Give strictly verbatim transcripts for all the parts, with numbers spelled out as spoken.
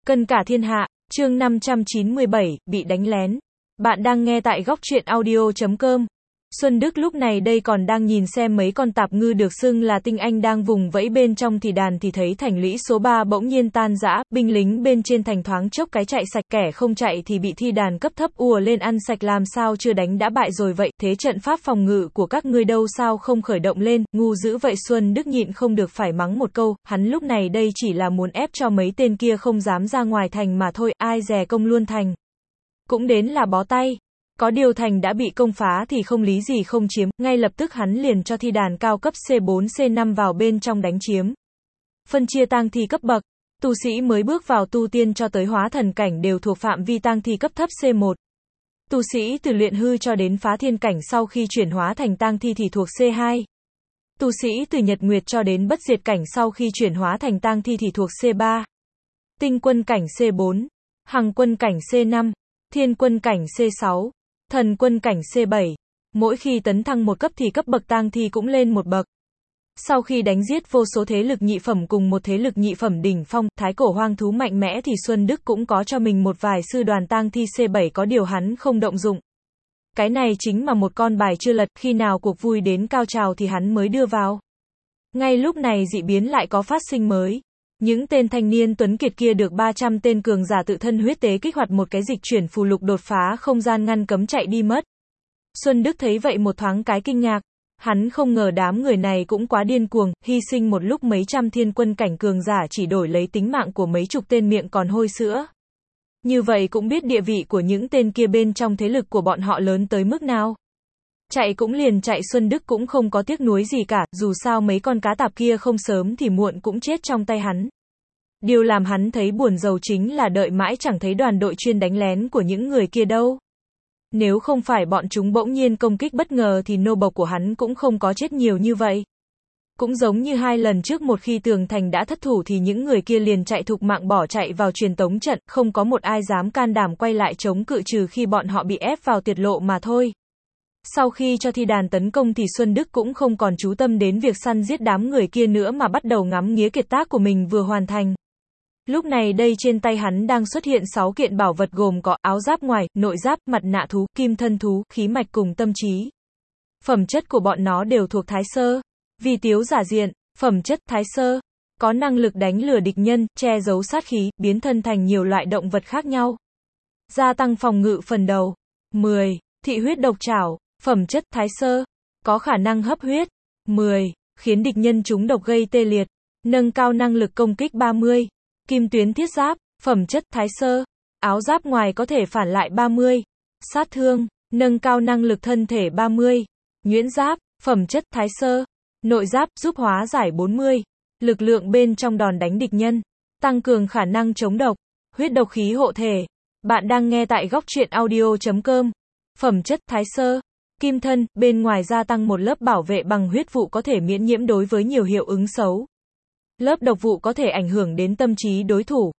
Cân cả thiên hạ, chương năm trăm chín mươi bảy, bị đánh lén. Bạn đang nghe tại góc truyện audio chấm com. Xuân Đức lúc này đây còn đang nhìn xem mấy con tạp ngư được xưng là tinh anh đang vùng vẫy bên trong thì đàn thì thấy thành lũy số ba bỗng nhiên tan rã, binh lính bên trên thành thoáng chốc cái chạy sạch, kẻ không chạy thì bị thi đàn cấp thấp ùa lên ăn sạch, làm sao chưa đánh đã bại rồi vậy, thế trận pháp phòng ngự của các ngươi đâu sao không khởi động lên, ngu dữ vậy. Xuân Đức nhịn không được phải mắng một câu, hắn lúc này đây chỉ là muốn ép cho mấy tên kia không dám ra ngoài thành mà thôi, ai dè công luôn thành. Cũng đến là bó tay. Có điều thành đã bị công phá thì không lý gì không chiếm, ngay lập tức hắn liền cho thi đàn cao cấp C bốn C năm vào bên trong đánh chiếm. Phân chia tang thi cấp bậc, tu sĩ mới bước vào tu tiên cho tới hóa thần cảnh đều thuộc phạm vi tang thi cấp thấp C một. Tu sĩ từ luyện hư cho đến phá thiên cảnh sau khi chuyển hóa thành tang thi thì thuộc C hai. Tu sĩ từ nhật nguyệt cho đến bất diệt cảnh sau khi chuyển hóa thành tang thi thì thuộc C ba. Tinh quân cảnh C bốn, hằng quân cảnh C năm, thiên quân cảnh C sáu. Thần quân cảnh C bảy. Mỗi khi tấn thăng một cấp thì cấp bậc tang thi cũng lên một bậc. Sau khi đánh giết vô số thế lực nhị phẩm cùng một thế lực nhị phẩm đỉnh phong, thái cổ hoang thú mạnh mẽ thì Xuân Đức cũng có cho mình một vài sư đoàn tang thi C bảy, có điều hắn không động dụng. Cái này chính mà một con bài chưa lật, khi nào cuộc vui đến cao trào thì hắn mới đưa vào. Ngay lúc này dị biến lại có phát sinh mới. Những tên thanh niên tuấn kiệt kia được ba trăm tên cường giả tự thân huyết tế kích hoạt một cái dịch chuyển phù lục đột phá không gian ngăn cấm chạy đi mất. Xuân Đức thấy vậy một thoáng cái kinh ngạc. Hắn không ngờ đám người này cũng quá điên cuồng, hy sinh một lúc mấy trăm thiên quân cảnh cường giả chỉ đổi lấy tính mạng của mấy chục tên miệng còn hôi sữa. Như vậy cũng biết địa vị của những tên kia bên trong thế lực của bọn họ lớn tới mức nào. Chạy cũng liền chạy, Xuân Đức cũng không có tiếc nuối gì cả, dù sao mấy con cá tạp kia không sớm thì muộn cũng chết trong tay hắn. Điều làm hắn thấy buồn rầu chính là đợi mãi chẳng thấy đoàn đội chuyên đánh lén của những người kia đâu. Nếu không phải bọn chúng bỗng nhiên công kích bất ngờ thì nô bộc của hắn cũng không có chết nhiều như vậy. Cũng giống như hai lần trước, một khi tường thành đã thất thủ thì những người kia liền chạy thục mạng bỏ chạy vào truyền tống trận, không có một ai dám can đảm quay lại chống cự trừ khi bọn họ bị ép vào tiệt lộ mà thôi. Sau khi cho thi đàn tấn công thì Xuân Đức cũng không còn chú tâm đến việc săn giết đám người kia nữa mà bắt đầu ngắm nghía kiệt tác của mình vừa hoàn thành. Lúc này đây trên tay hắn đang xuất hiện sáu kiện bảo vật gồm có áo giáp ngoài, nội giáp, mặt nạ thú, kim thân thú, khí mạch cùng tâm trí. Phẩm chất của bọn nó đều thuộc Thái Sơ. Vi tiếu giả diện, phẩm chất Thái Sơ. Có năng lực đánh lừa địch nhân, che giấu sát khí, biến thân thành nhiều loại động vật khác nhau. Gia tăng phòng ngự phần đầu. mười. Thị huyết độc trảo. Phẩm chất Thái Sơ. Có khả năng hấp huyết. mười. Khiến địch nhân trúng độc gây tê liệt. Nâng cao năng lực công kích ba mươi. Kim tuyến thiết giáp. Phẩm chất Thái Sơ. Áo giáp ngoài có thể phản lại ba mươi. Sát thương. Nâng cao năng lực thân thể ba mươi. Nhuyễn giáp. Phẩm chất Thái Sơ. Nội giáp giúp hóa giải bốn mươi. Lực lượng bên trong đòn đánh địch nhân. Tăng cường khả năng chống độc. Huyết độc khí hộ thể. Bạn đang nghe tại góc truyện audio chấm com. Phẩm chất Thái Sơ. Kim thân, bên ngoài gia tăng một lớp bảo vệ bằng huyết vụ có thể miễn nhiễm đối với nhiều hiệu ứng xấu. Lớp độc vụ có thể ảnh hưởng đến tâm trí đối thủ.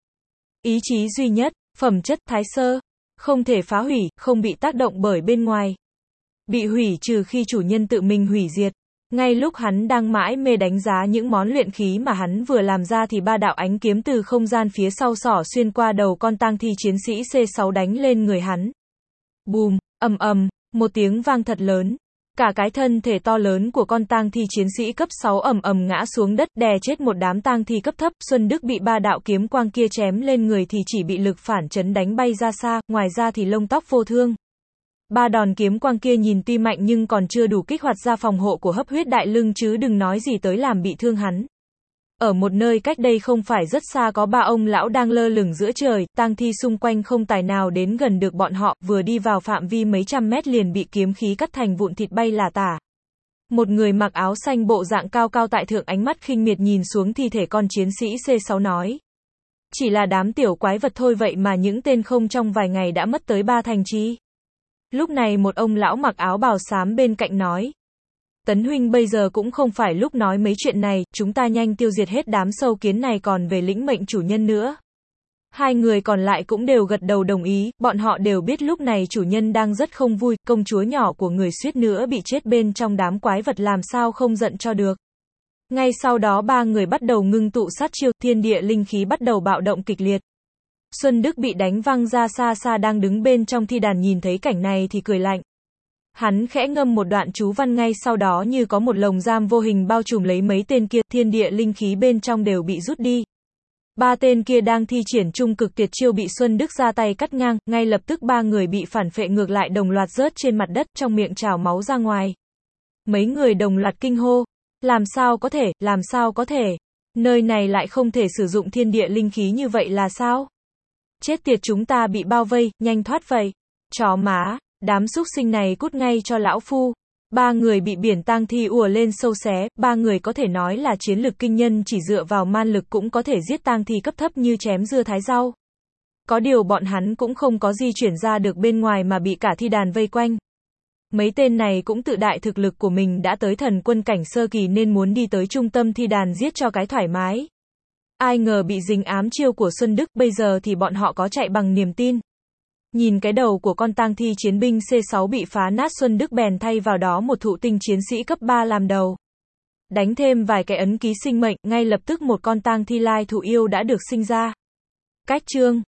Ý chí duy nhất, phẩm chất Thái Sơ. Không thể phá hủy, không bị tác động bởi bên ngoài. Bị hủy trừ khi chủ nhân tự mình hủy diệt. Ngay lúc hắn đang mãi mê đánh giá những món luyện khí mà hắn vừa làm ra thì ba đạo ánh kiếm từ không gian phía sau xỏ xuyên qua đầu con tang thi chiến sĩ C sáu đánh lên người hắn. Bùm, ầm ầm. Một tiếng vang thật lớn, cả cái thân thể to lớn của con tang thi chiến sĩ cấp sáu ầm ầm ngã xuống đất, đè chết một đám tang thi cấp thấp. Xuân Đức bị ba đạo kiếm quang kia chém lên người thì chỉ bị lực phản chấn đánh bay ra xa, ngoài ra thì lông tóc vô thương. Ba đòn kiếm quang kia nhìn tuy mạnh nhưng còn chưa đủ kích hoạt ra phòng hộ của hấp huyết đại lưng, chứ đừng nói gì tới làm bị thương hắn. Ở một nơi cách đây không phải rất xa có ba ông lão đang lơ lửng giữa trời, tang thi xung quanh không tài nào đến gần được bọn họ, vừa đi vào phạm vi mấy trăm mét liền bị kiếm khí cắt thành vụn thịt bay lả tả. Một người mặc áo xanh bộ dạng cao cao tại thượng ánh mắt khinh miệt nhìn xuống thi thể con chiến sĩ C sáu nói. Chỉ là đám tiểu quái vật thôi vậy mà những tên không trong vài ngày đã mất tới ba thành chi. Lúc này một ông lão mặc áo bào xám bên cạnh nói. Tấn huynh, bây giờ cũng không phải lúc nói mấy chuyện này, chúng ta nhanh tiêu diệt hết đám sâu kiến này còn về lĩnh mệnh chủ nhân nữa. Hai người còn lại cũng đều gật đầu đồng ý, bọn họ đều biết lúc này chủ nhân đang rất không vui, công chúa nhỏ của người suýt nữa bị chết bên trong đám quái vật làm sao không giận cho được. Ngay sau đó ba người bắt đầu ngưng tụ sát chiêu, thiên địa linh khí bắt đầu bạo động kịch liệt. Xuân Đức bị đánh văng ra xa xa đang đứng bên trong thi đàn nhìn thấy cảnh này thì cười lạnh. Hắn khẽ ngâm một đoạn chú văn ngay sau đó như có một lồng giam vô hình bao trùm lấy mấy tên kia, thiên địa linh khí bên trong đều bị rút đi. Ba tên kia đang thi triển trung cực tuyệt chiêu bị Xuân Đức ra tay cắt ngang, ngay lập tức ba người bị phản phệ ngược lại đồng loạt rớt trên mặt đất, trong miệng trào máu ra ngoài. Mấy người đồng loạt kinh hô. Làm sao có thể, làm sao có thể? Nơi này lại không thể sử dụng thiên địa linh khí như vậy là sao? Chết tiệt, chúng ta bị bao vây, nhanh thoát vậy. Chó má, đám súc sinh này cút ngay cho lão phu. Ba người bị biển tang thi ùa lên sâu xé, ba người có thể nói là chiến lực kinh nhân, chỉ dựa vào man lực cũng có thể giết tang thi cấp thấp như chém dưa thái rau. Có điều bọn hắn cũng không có di chuyển ra được bên ngoài mà bị cả thi đàn vây quanh. Mấy tên này cũng tự đại thực lực của mình đã tới thần quân cảnh sơ kỳ nên muốn đi tới trung tâm thi đàn giết cho cái thoải mái. Ai ngờ bị dính ám chiêu của Xuân Đức, bây giờ thì bọn họ có chạy bằng niềm tin. Nhìn cái đầu của con tang thi chiến binh C sáu bị phá nát, Xuân Đức bèn thay vào đó một thụ tinh chiến sĩ cấp ba làm đầu. Đánh thêm vài cái ấn ký sinh mệnh, ngay lập tức một con tang thi lai thụ yêu đã được sinh ra. Cách chương